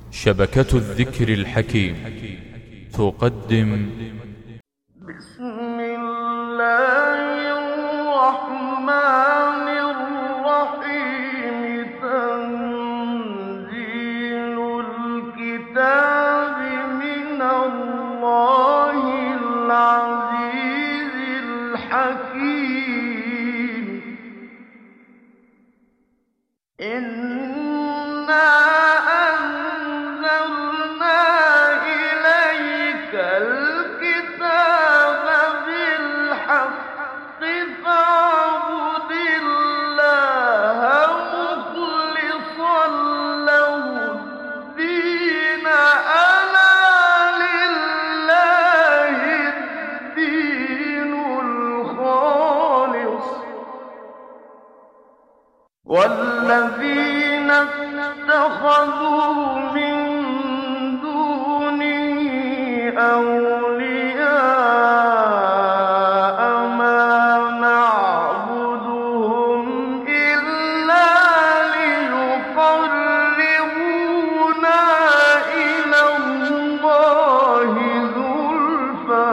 شبكة الذكر الحكيم تقدم بسم الله الرحمن الرحيم تنزيل الكتاب من الله العزيز الحكيم إنا أنزلنا إليك الكتاب بالحق فاعبد الله مخلصا له الدين ألا لله الدين الخالص والذين اتخذوا من دونه أولياء ما نعبدهم إلا ليقربونا إلى الله زلفى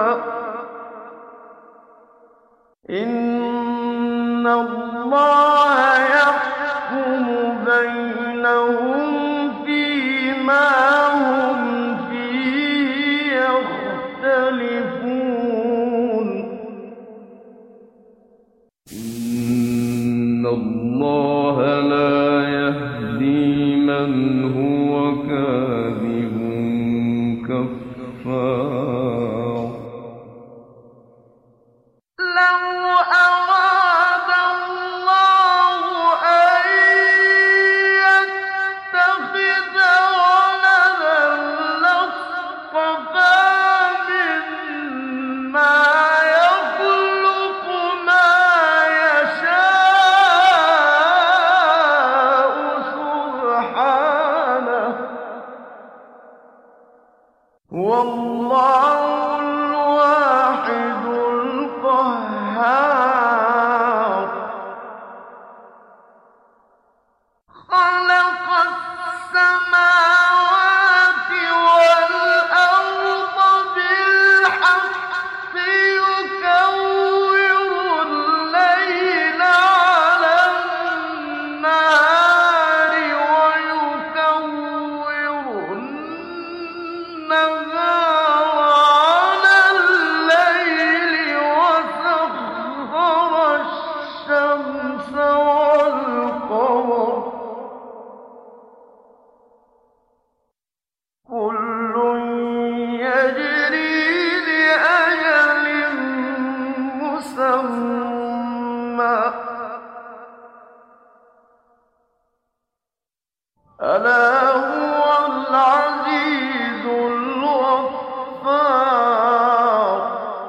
إن الله يحكم بينهم فيما هم فيه يختلفون إن الله لا يهدي من هو كاذب كفار لو أراد الله أن يتخذ ولدا لاصطفى مما يخلق ما يشاء سبحانه والله الواحد القهار خلق السماوات والأرض بالحق يكور الليل على النهار ويكور النهار على الليل وسخر الشمس والقمر كل يجري لأجل مسمى ألا هو العزيز الغفار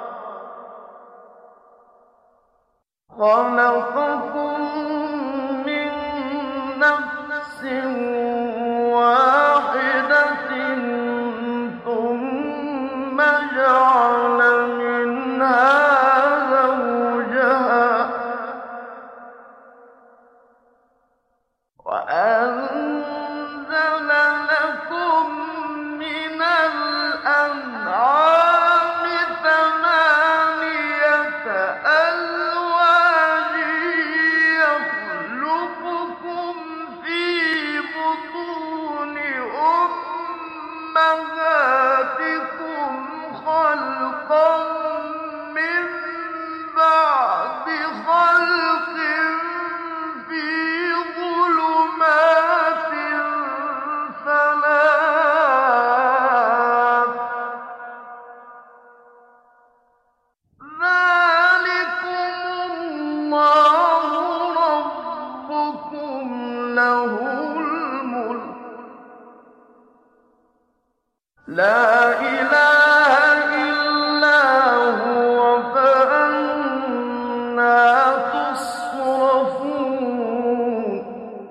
خلقكم من نفس واحدة ثم جعل منها زوجها وأنزل لكم من الأنعام ثمانية أزواج يخلقكم في بطون أمهاتكم خلقا من بعد خلق في ظلمات ثلاث ذلكم الله ربكم له الملك لا إله إلا هو فأنى تصرفون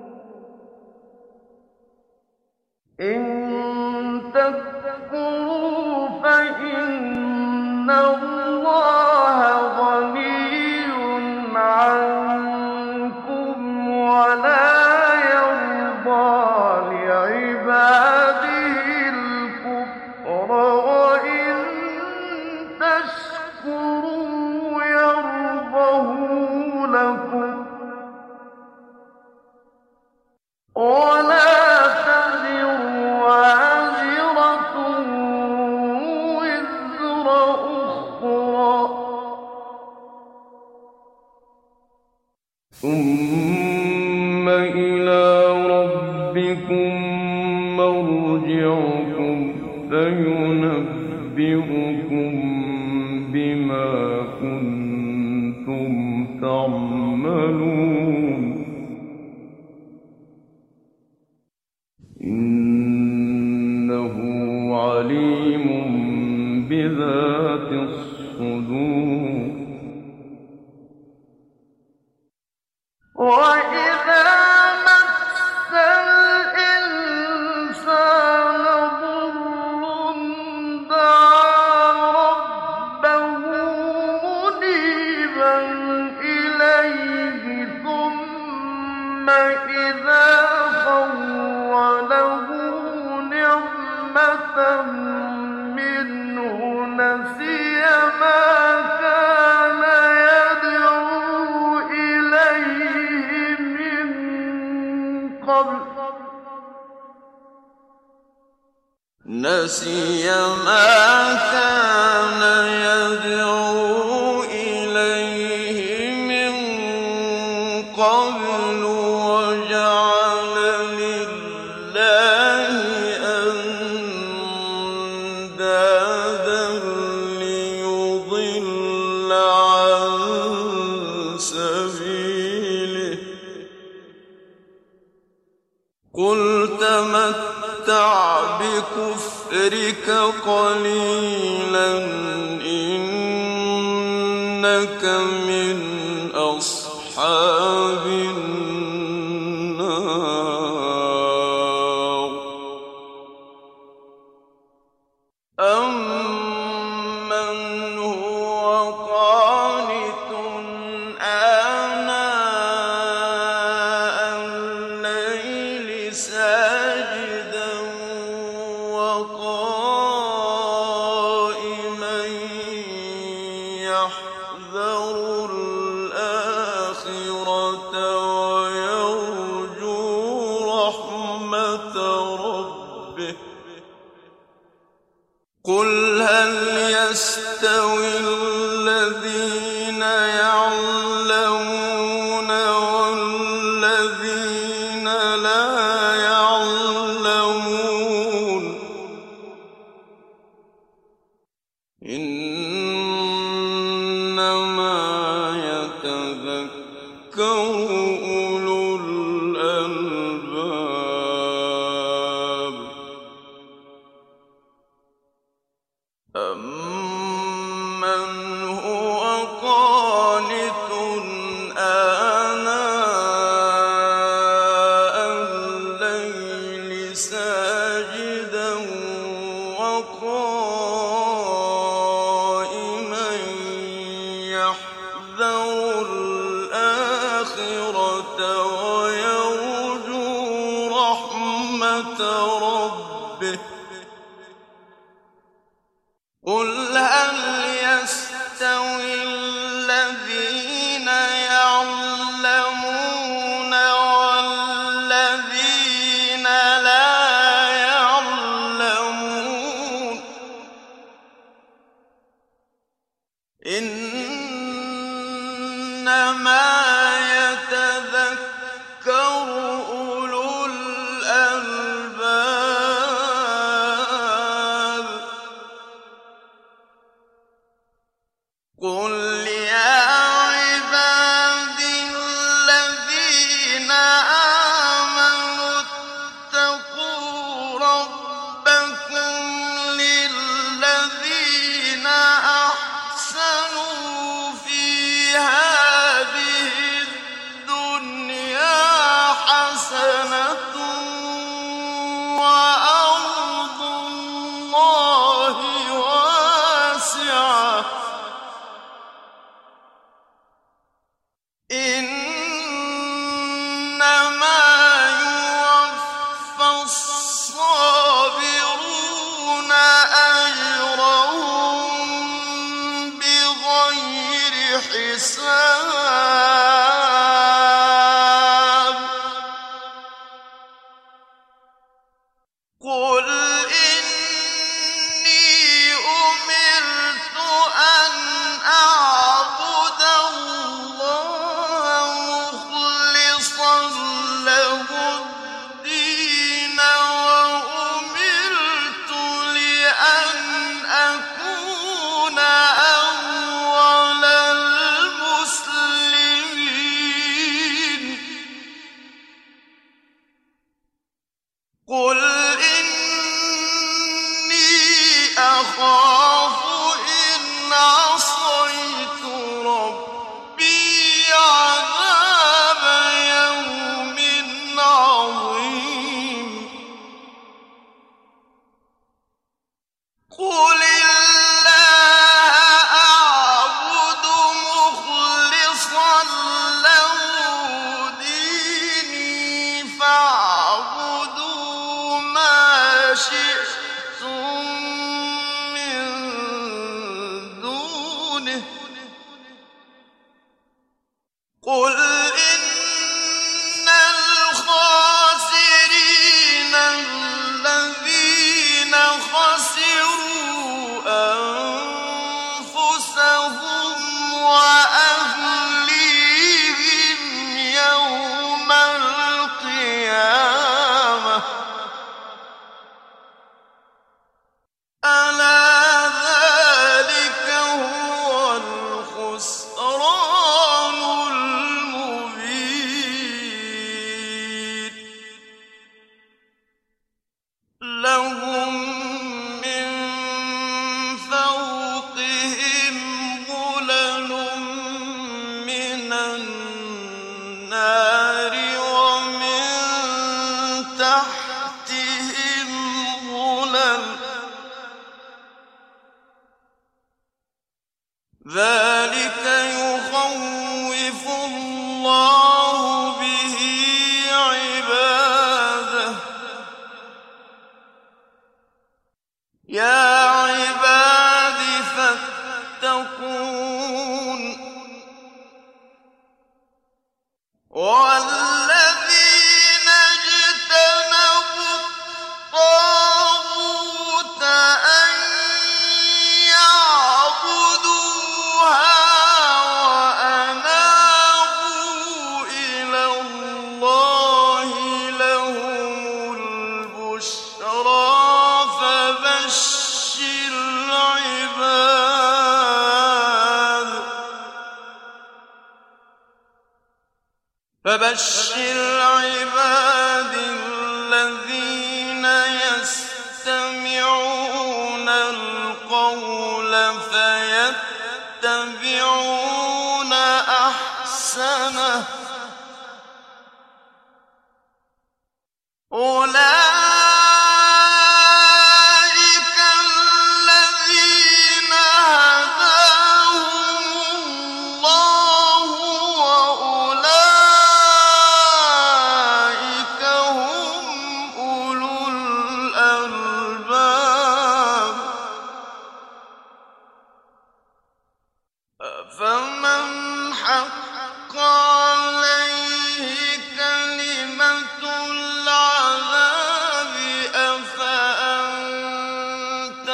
إن تكفروا فإن الله غني عنكم ولا يرضى لعباده مرجعكم فينبئكم بما كنتم تعملون إنه عليم بذات الصدور وإذا مس الإنسان ضر دعا ربه منيبا إليه ثم إذا خوله نعمة منه نسي ما كان يدعو إليه من قبل وجعل لله أندادا ليضل عن سبيله قل تمتع بكفرك قليلا إنك من أصحاب النار أمن هو قانت آناء الليل ساجدا وقائما يحذر الآخرة ويرجو رحمة ربه قل هل يستوي الذين يعلمون والذين لا يعلمون إنما يتذكر أولو الألباب أمن هو قانت آناء الليل ساجدا وقائما يحذر الآخرة ويرجو رحمة ربه قل هل يستوي الذين يعلمون والذين لا يعلمون إنما يتذكر أولو الألباب قل يا عبادي الذين آمنوا اتقوا ربكم للذين أحسنوا في هذه الدنيا حسنة وأرض الله واسعة إنما يوفى الصابرون أجرهم بغير حساب قل إني أمرت أن أعبد الله مخلصا له الدين وأمرت أخاف إن عصيت ربي عذاب يوم عظيم قل الله أعبد مخلصا له ديني فاعبدوا ما شئتم من دونه قل إن الخاسرين الذين خسروا أنفسهم وأهليهم يوم القيامة ألا ذلك هو الخسران المبين لهم من فوقهم ظلل من النار ومن تحتهم ظلل ذلك يخوف الله به عباده يا عباد فاتقون والذين اجتنبوا الطاغوت أن يعبدوها وأنابوا إلى الله لهم البشرى فبشر عباد الذين يستمعون القول فيتبعون أحسنه أولئك الذين هداهم الله وأولئك هم أولو الألباب فمن حق عليه كلمة العذاب أفأنت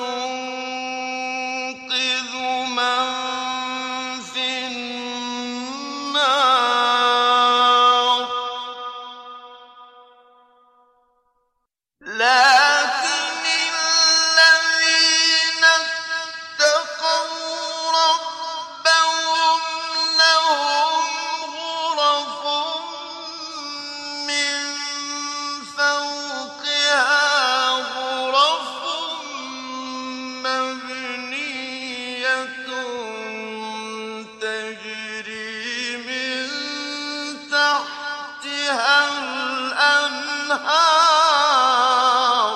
تنقذ من في النار لكن الذين اتقوا ربهم لهم غرف من فوقها غرف مبنية تجري من تحتها الأنهار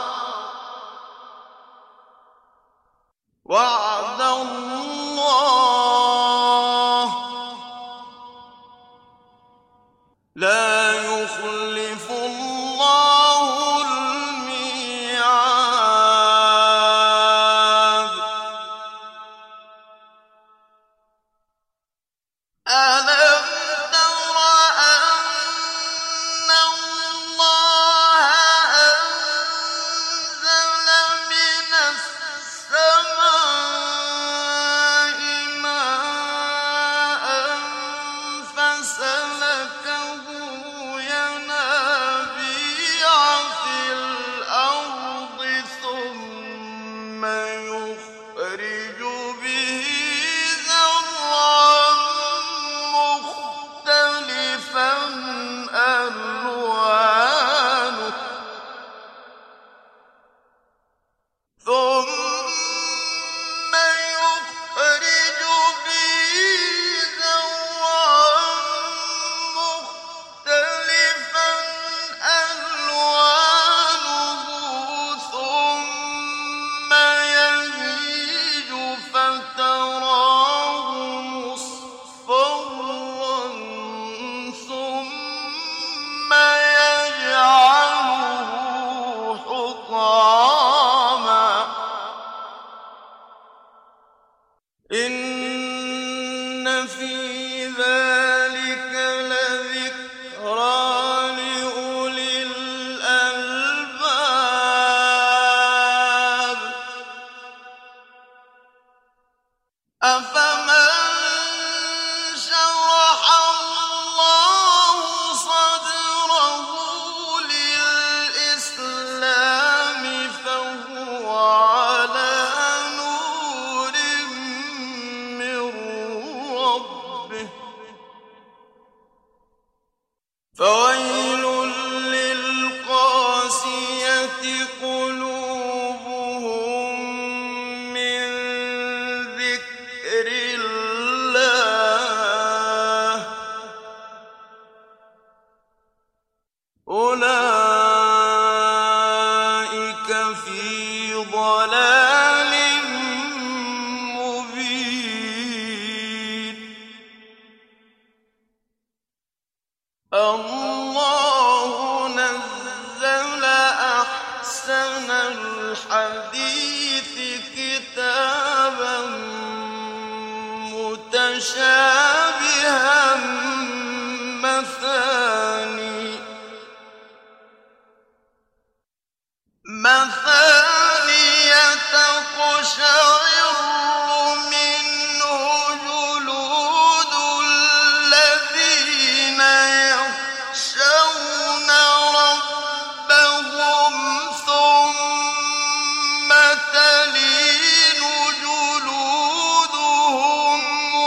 أحسن الحديث كتابا متشابها مثاني تقشعر منه جلود الذين يخشون ربهم ثم تلين جلودهم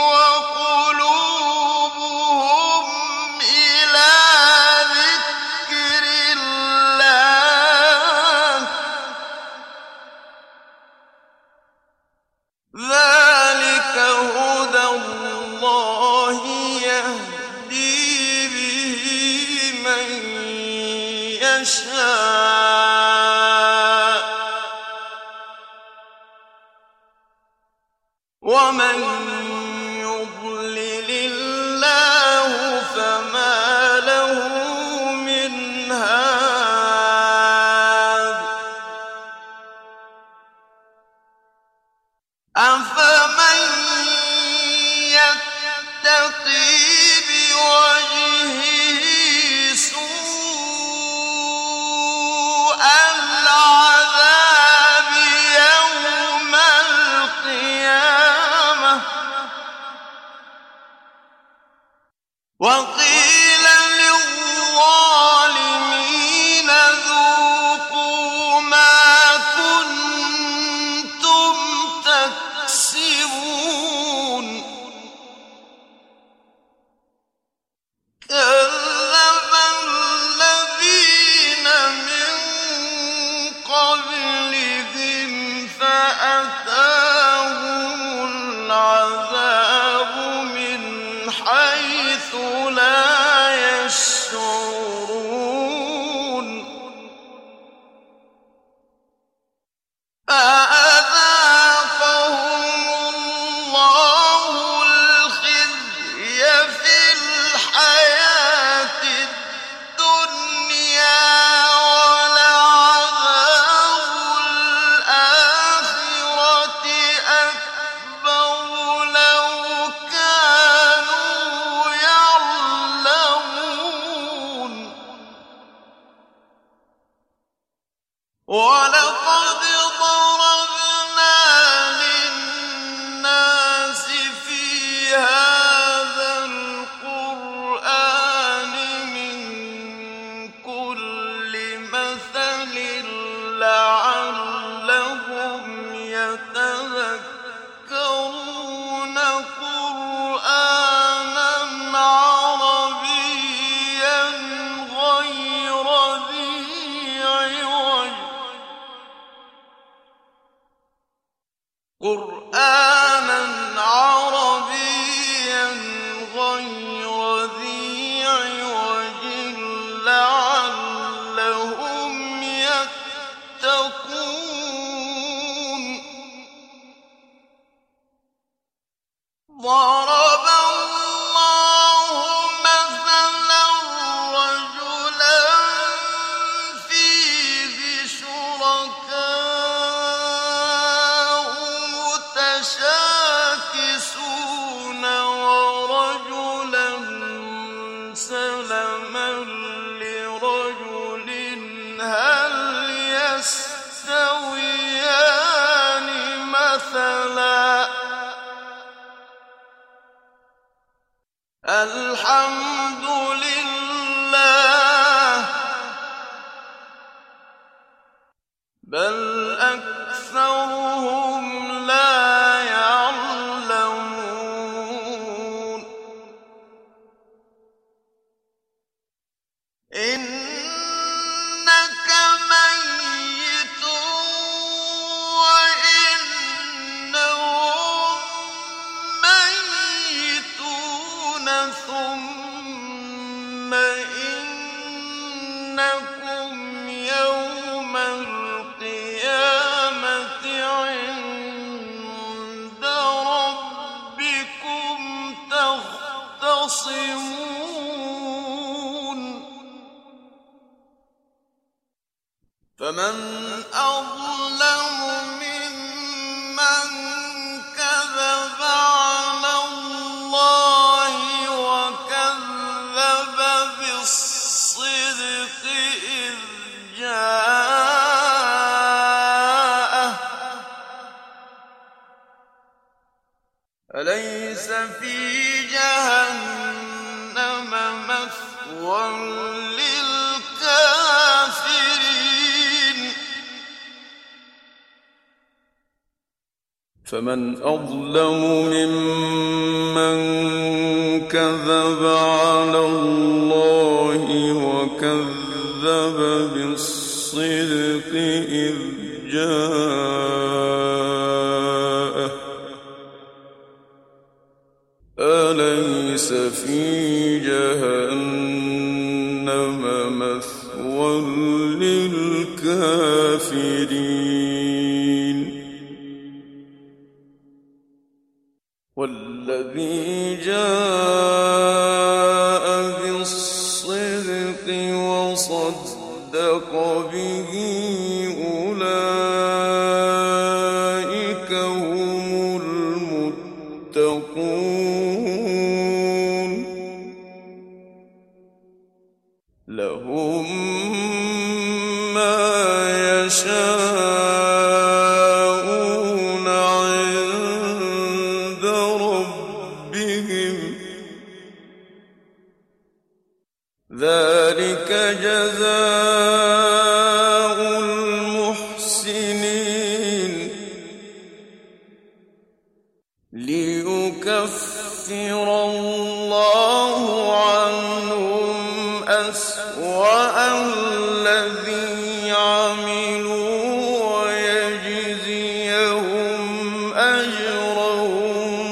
وقلوبهم إلى ذكر الله ذلك هدى الله يهدي به من يشاء ومن يضلل الله فما له من هاد أفمن يتقي بوجهه سوء العذاب يوم القيامة وقيل للظالمين ذوقوا ما كنتم تكسبون كذب الذين من قبلهم فأتاهم العذاب من حيث لا يشعرون فأذاقهم الله الخزي في الحياة الدنيا ولعذاب الآخرة أكبر لو كانوا يعلمون ولقد ضربنا للناس في هذا القرآن من كل مثل لعلهم يتذكرون قرآنا عربيا غير ذي عوج لعلهم يتقون ضرب الله مثلا رجلا فيه شركاء متشاكسون ورجلا سلما لرجل هل يستويان مثلا الحمد لله بل أكثرهم لا يعلمون إنك ميت وإنهم ميتون ثم إنكم يوم القيامة عند ربكم تختصمون فمن أظلم ممن كذب على الله وكذب بالصدق إذ جاءه أليس في جهنم مثوى للكافرين فمن أظلم ممن كذب على الله وكذب بالصدق إذ جاءه أليس في جهنم مثوى للكافرين والذي جاء بالصدق وصدق به أولئك هم المتقون لهم ما يشاءون عند ربهم ذلك جزاء المحسنين ليكفر الله عنهم أسوأ الذي عملوا ويجزيهم أجرهم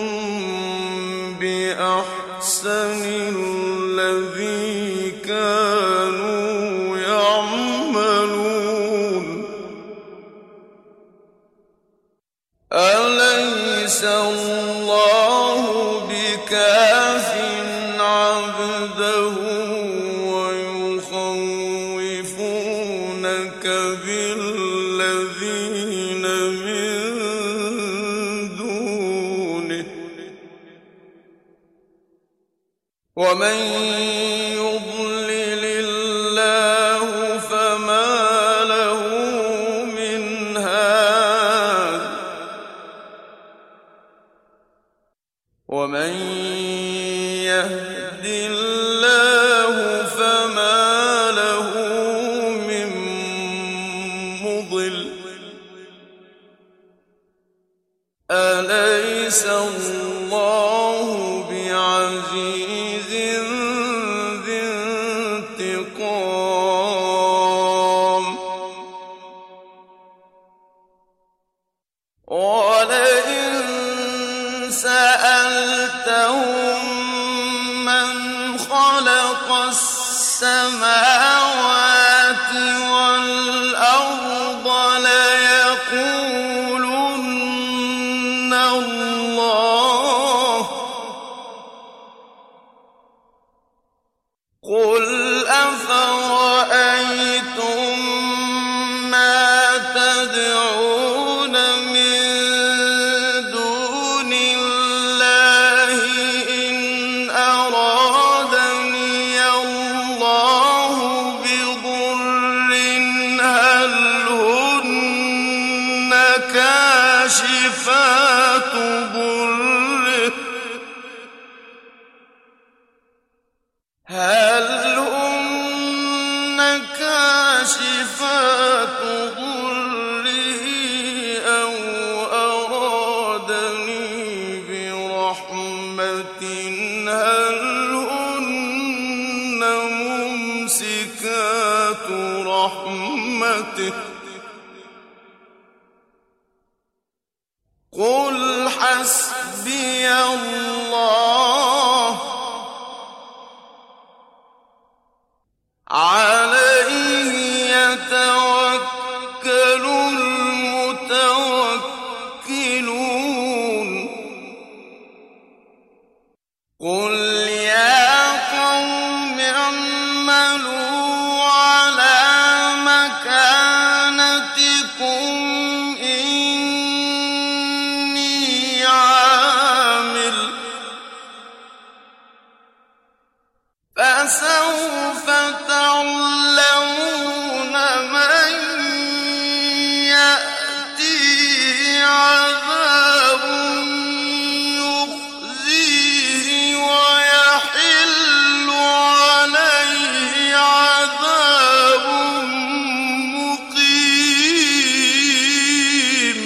بأحسن الذي كانوا يعملون أليس الله بكاف عبده ويخوفونك بالذين من دونه ومن يضلل الله فما له من هاد ومن يهد الله فما له من مضل أليس الله بعزيز ذي انتقام ولئن سألتهم من خلق السماوات والأرض ليقولن الله قل أفرأيتم ما تدعون من دون الله إن أرادني الله بضر هل هن كاشفات ضره هل هن كاشفات ضره أو أرادني برحمة هل هن ممسكات رحمته قل حسبي الله عليه يتوكل المتوكلون قل يا قوم اعملوا على مكانتكم إني عامل فسوف تعلمون من يأتيه عذاب يخزيه ويحل عليه عذاب مقيم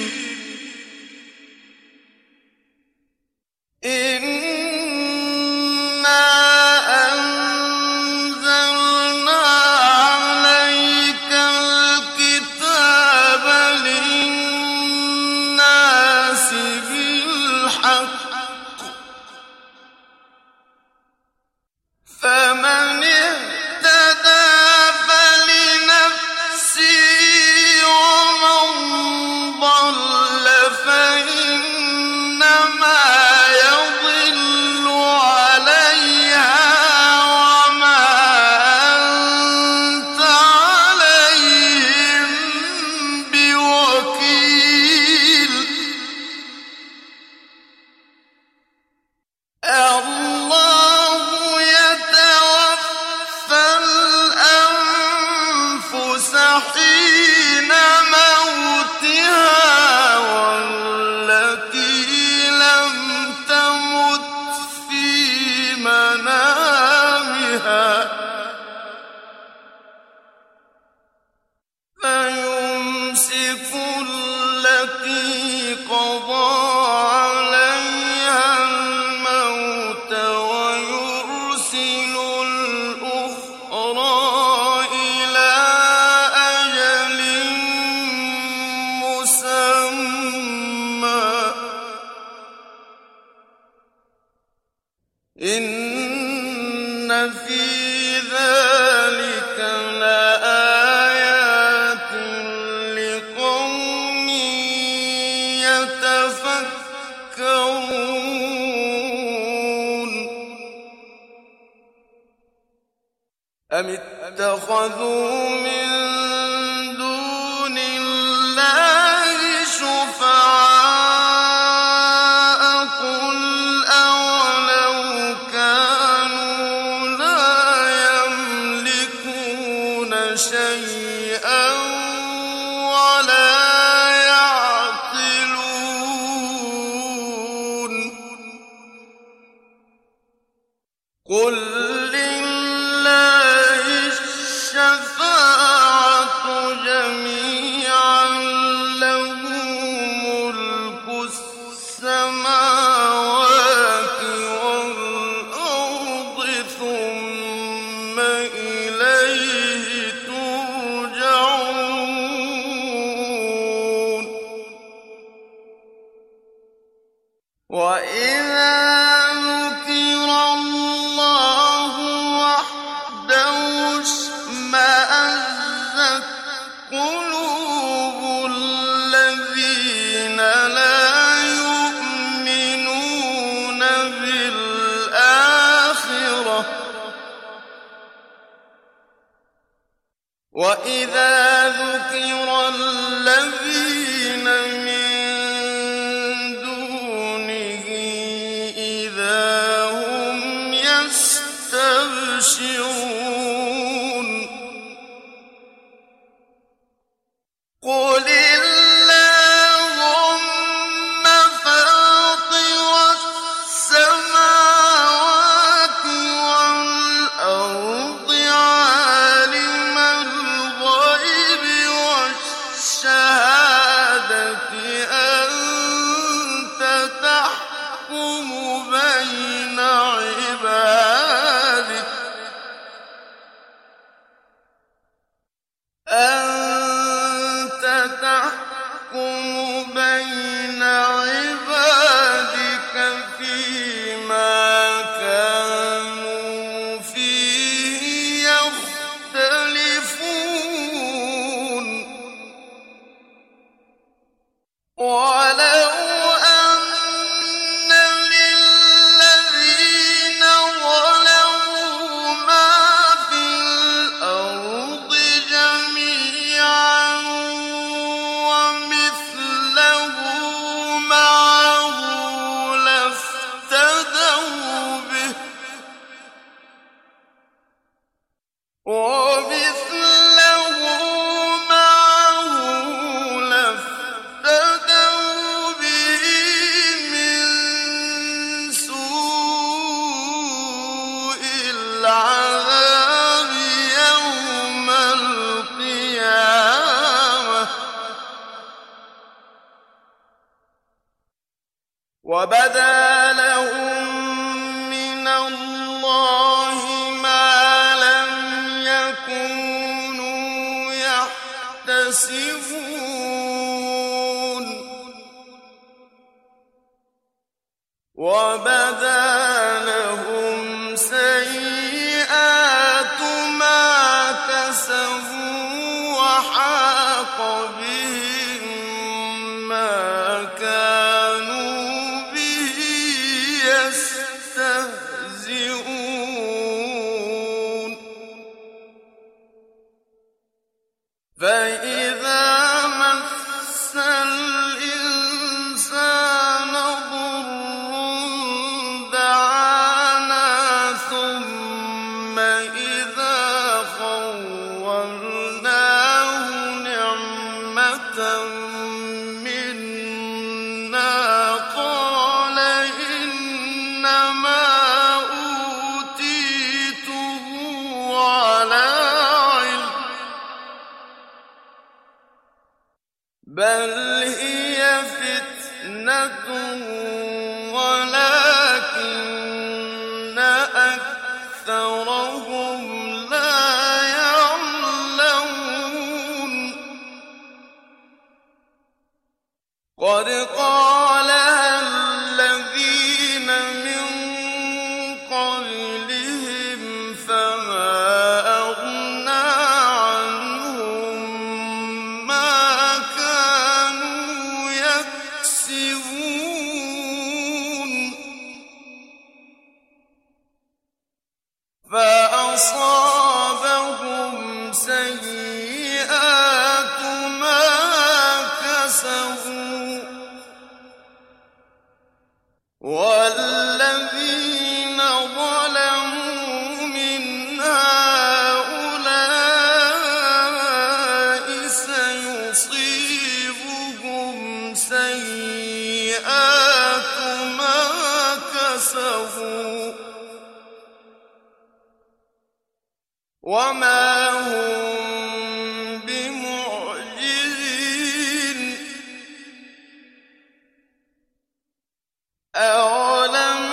إنا أنزلنا عليك الكتاب للناس بالحق فمن اهتدى فلنفسه ومن ضل فإنما يضل عليها وما أنت عليهم بوكيل الله يتوفى الأنفس حين موتها والتي لم تمت في منامها فيمسك التي قضى عليها الموت ويرسل الأخرى إلى أجل مسمى إن في ذلك لآيات لقوم يتفكرون أم اتخذوا من دون الله شفعاء قل أولو كانوا لا يملكون شيئا ولا يعقلون قل لله الشفاعة جميعا له ملك السماوات والأرض ثم إليه ترجعون وإذا ذكر الله وحده اشمأزت قلوب الذين لا يؤمنون بالآخرة وإذا ذكر الذين من دونه إذا هم يستبشرون قل اللهم فاطر السماوات والأرض عالم الغيب والشهادة أنت تحكم بين عبادك فيما كانوا فيه يختلفون ولو أن للذين ظلموا ما في الأرض جميعا وبدا لهم من الله ما لم يكونوا يحتسبون وبدا لهم سيئات ما كسبوا وحاق بهم ما كانوا به يستهزئون فإذا مس الإنسان ضر دعانا ثم إذا خولناه نعمة منا قال إنما أوتيته على علم بل هي فتنة ولكن أكثرهم لا يعلمون قد قالها الذين من قبلهم فما أغنى عنهم ما كانوا يكسبون فأصابهم سيئات ما كسبوا والذين ظلموا من هؤلاء سيصيبهم سيئات ما كسبوا وما هم بمعجزين أولم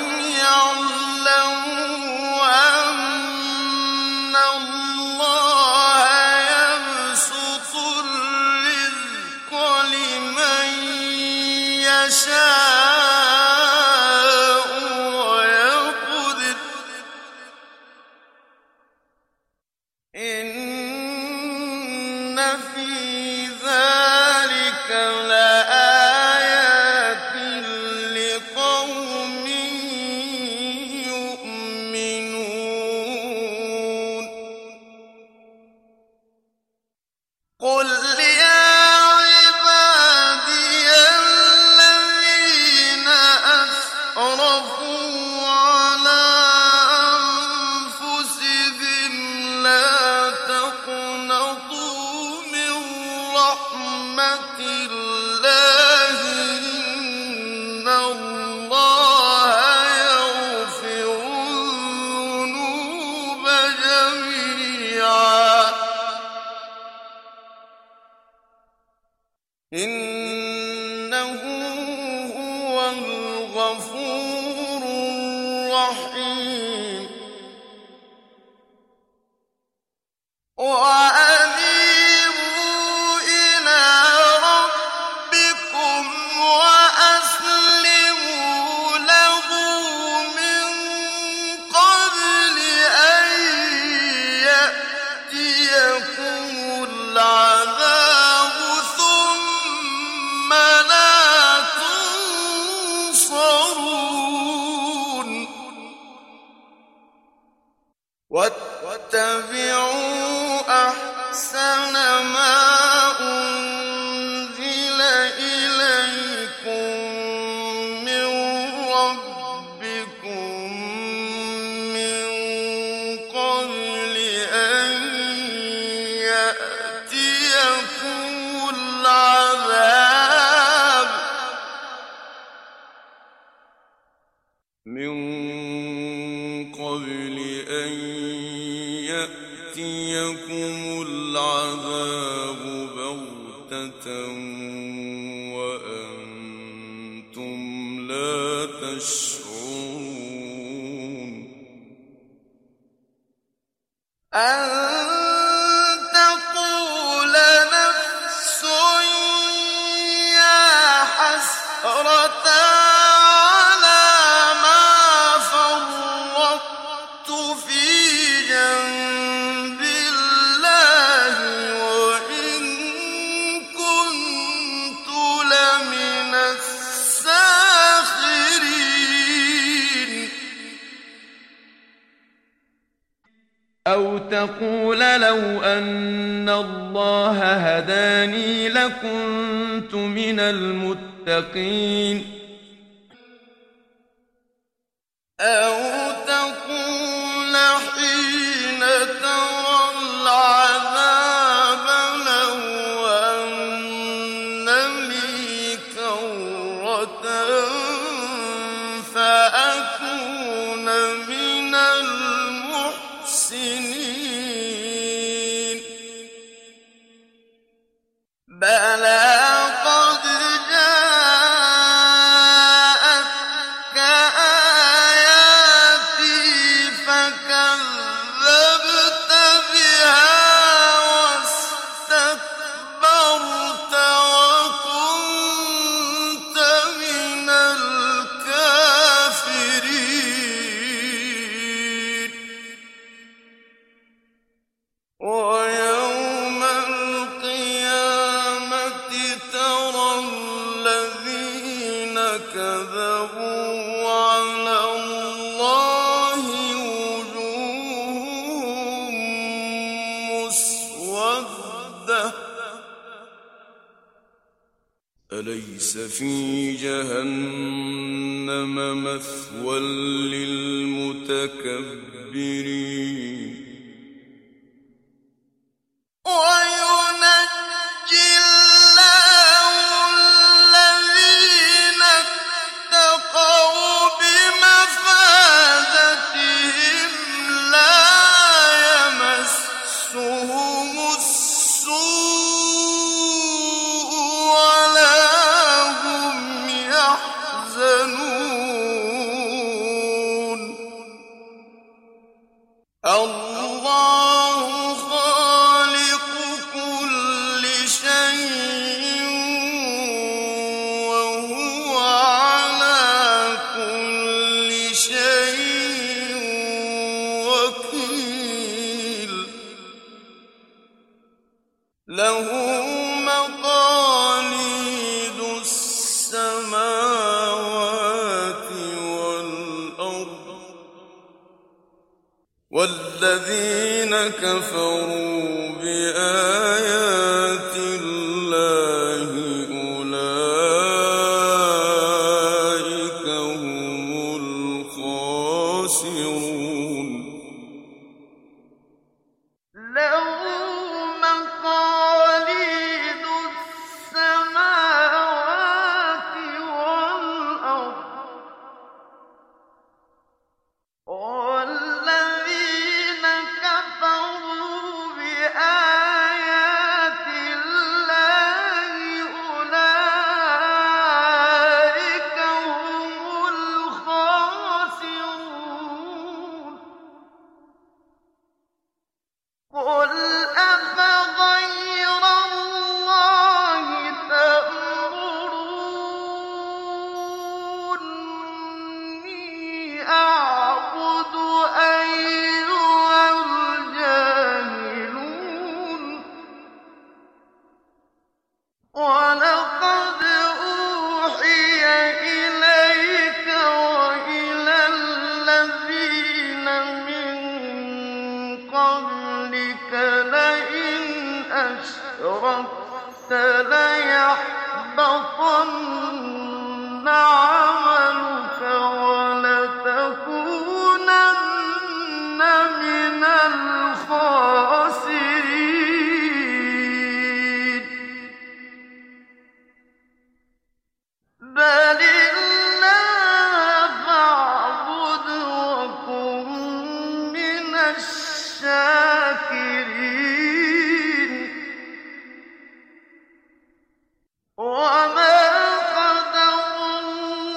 يعلموا أن الله يبسط الرزق لمن يشاء ويقدر إن في ذلك لآيات لقوم يؤمنون قل يا عبادي الذين أسرفوا على أنفسهم لا تقنطوا من رحمة الله إن الله يغفر الذنوب جميعا إنه هو الغفور الرحيم وأنيبوا إلى ربكم وأسلموا له من قبل أن يأتيكم العذاب ثم لا تنصرون واتبعوا أحسن ما أنزل إليكم من ربكم من قبل أن يأتيكم العذاب من قبل أن يأتيكم العذاب بغتة وأنتم لا تشعرون أن تقول نفس يا حسرة على ما فرطت في جنب الله وإن كنت لمن الساخرين أو تقول لو أن الله هداني لكنت من المتقين أو تقول حين ترى العذاب لو أن لي كرة فأكون من المحسنين بلى قد جاءتك آياتي فكذبت بها واستكبرت وكنت من الكافرين ويوم القيامة ترى الذين كذبوا على الله وجوههم مسودة أليس في جهنم مثوى للمتكبرين وينجي الله الذين اتقوا بمفازتهم لا يمسهم السوء ولا هم يحزنون الله خالق كل شيء وهو على كل شيء وكيل له مقاليد السماوات والأرض والذين كفروا بآيات الله أولئك هم الخاسرون له مقاليد السماوات والأرض والذين كفروا بآيات الله أولئك هم الخاسرون قل أفغير الله تأمروني أعبد أيها الجاهلون ولقد أوحي إليك وإلى الذين من قبلك لئن أشركت ليحبطن عملك ولتكونن من الخاسرين بل الله فاعبد وكن من الشاكرين وما قدروا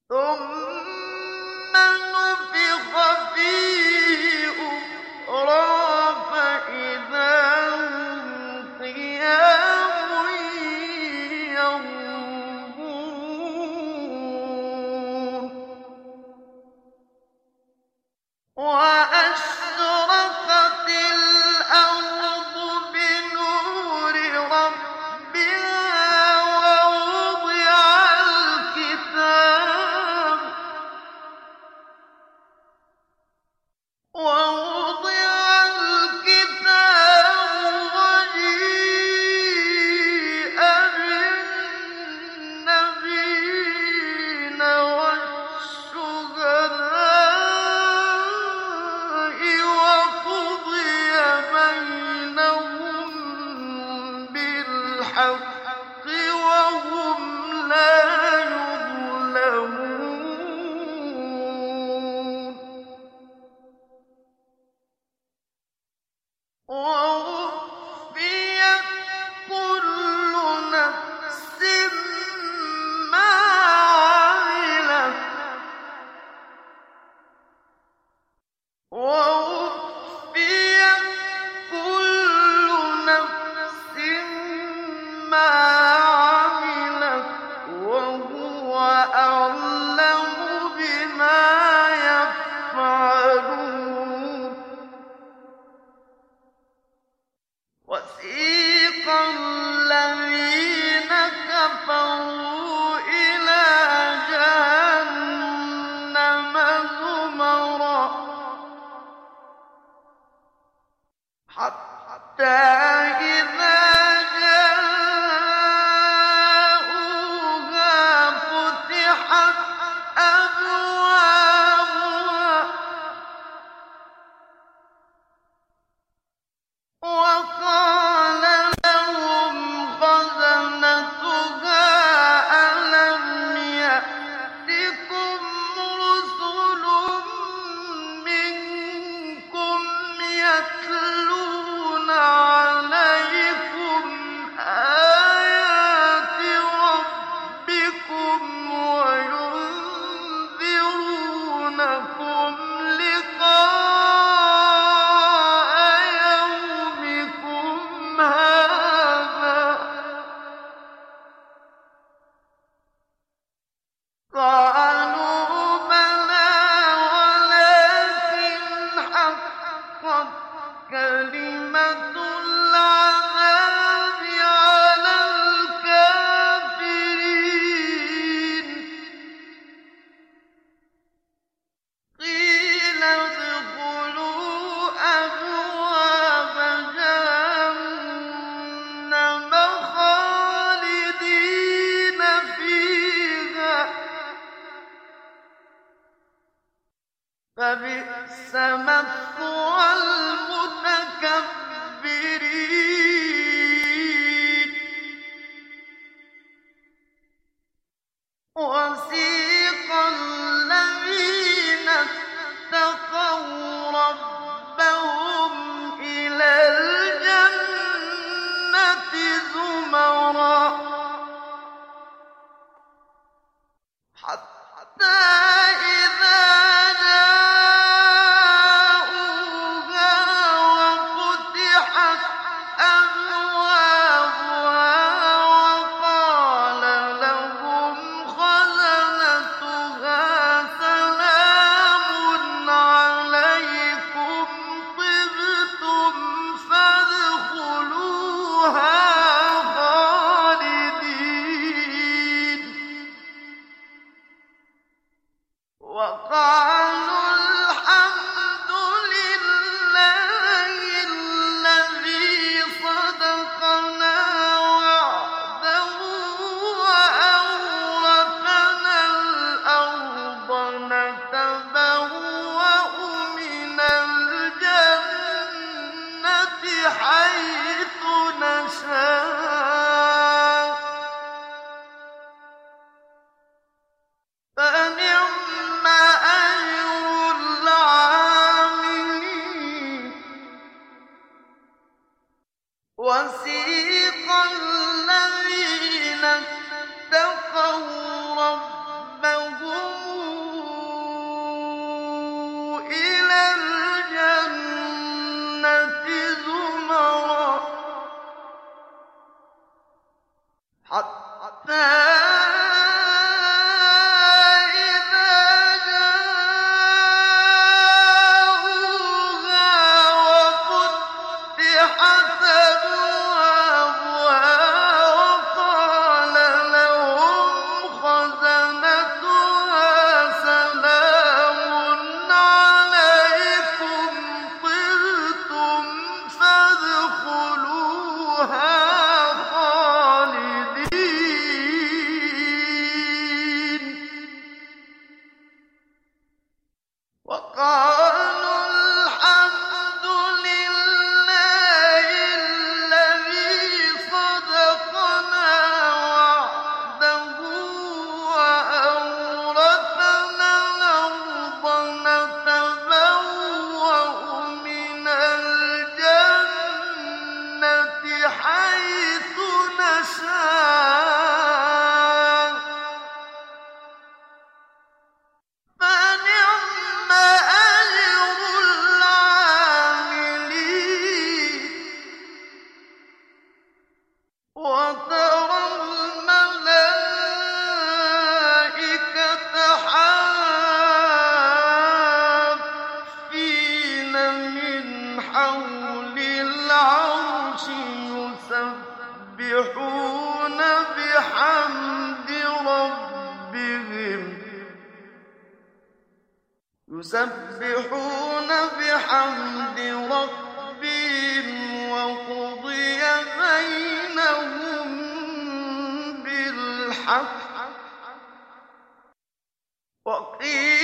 ثم نفخ فيه أخرى فإذا هم قيام ينظرون وأشرقت الأرض بنور ربها ووضع الكتاب وجيء بالنبيين والشهداء وقضي بينهم بالحق وهم لا يظلمون ووفيت كل نفس ما عملت ووفيت كل نفس ما عملت وهو أعلم بما يفعلون وسيق الذين كفروا إلى جهنم زمرا حتى إذا جاءوها فتحت أبوابها وقال لهم خزنتها ألم يأتكم رسل منكم يتلون عليكم آيات ربكم وينذرونكم لقاء يومكم هذا قالوا بلى ولكن حقت كلمة العذاب على الكافرين قيل ادخلوا أبواب جهنم خالدين فيها فبئس مثوى المتكبرين وسيق الذين اتقوا ربهم إلى الجنة زمرا حتى إذا جاءوها وفتحت أبوابها وقال لهم خزنتها سلام عليكم طبتم فادخلوها خالدين وقالوا الحمد لله الذي صدقنا وعده وأورثنا الأرض نتبوأ من الجنة حيث نشاء فنعم أجر وقالوا الحمد لله الذي صدقنا وعده وأورثنا الأرض نتبوأ من الجنة حيث نشاء فنعم أجر العاملين وترى الملائكة حافين من حول العرش يسبحون بحمد ربهم وقضي بينهم بالحق وقيل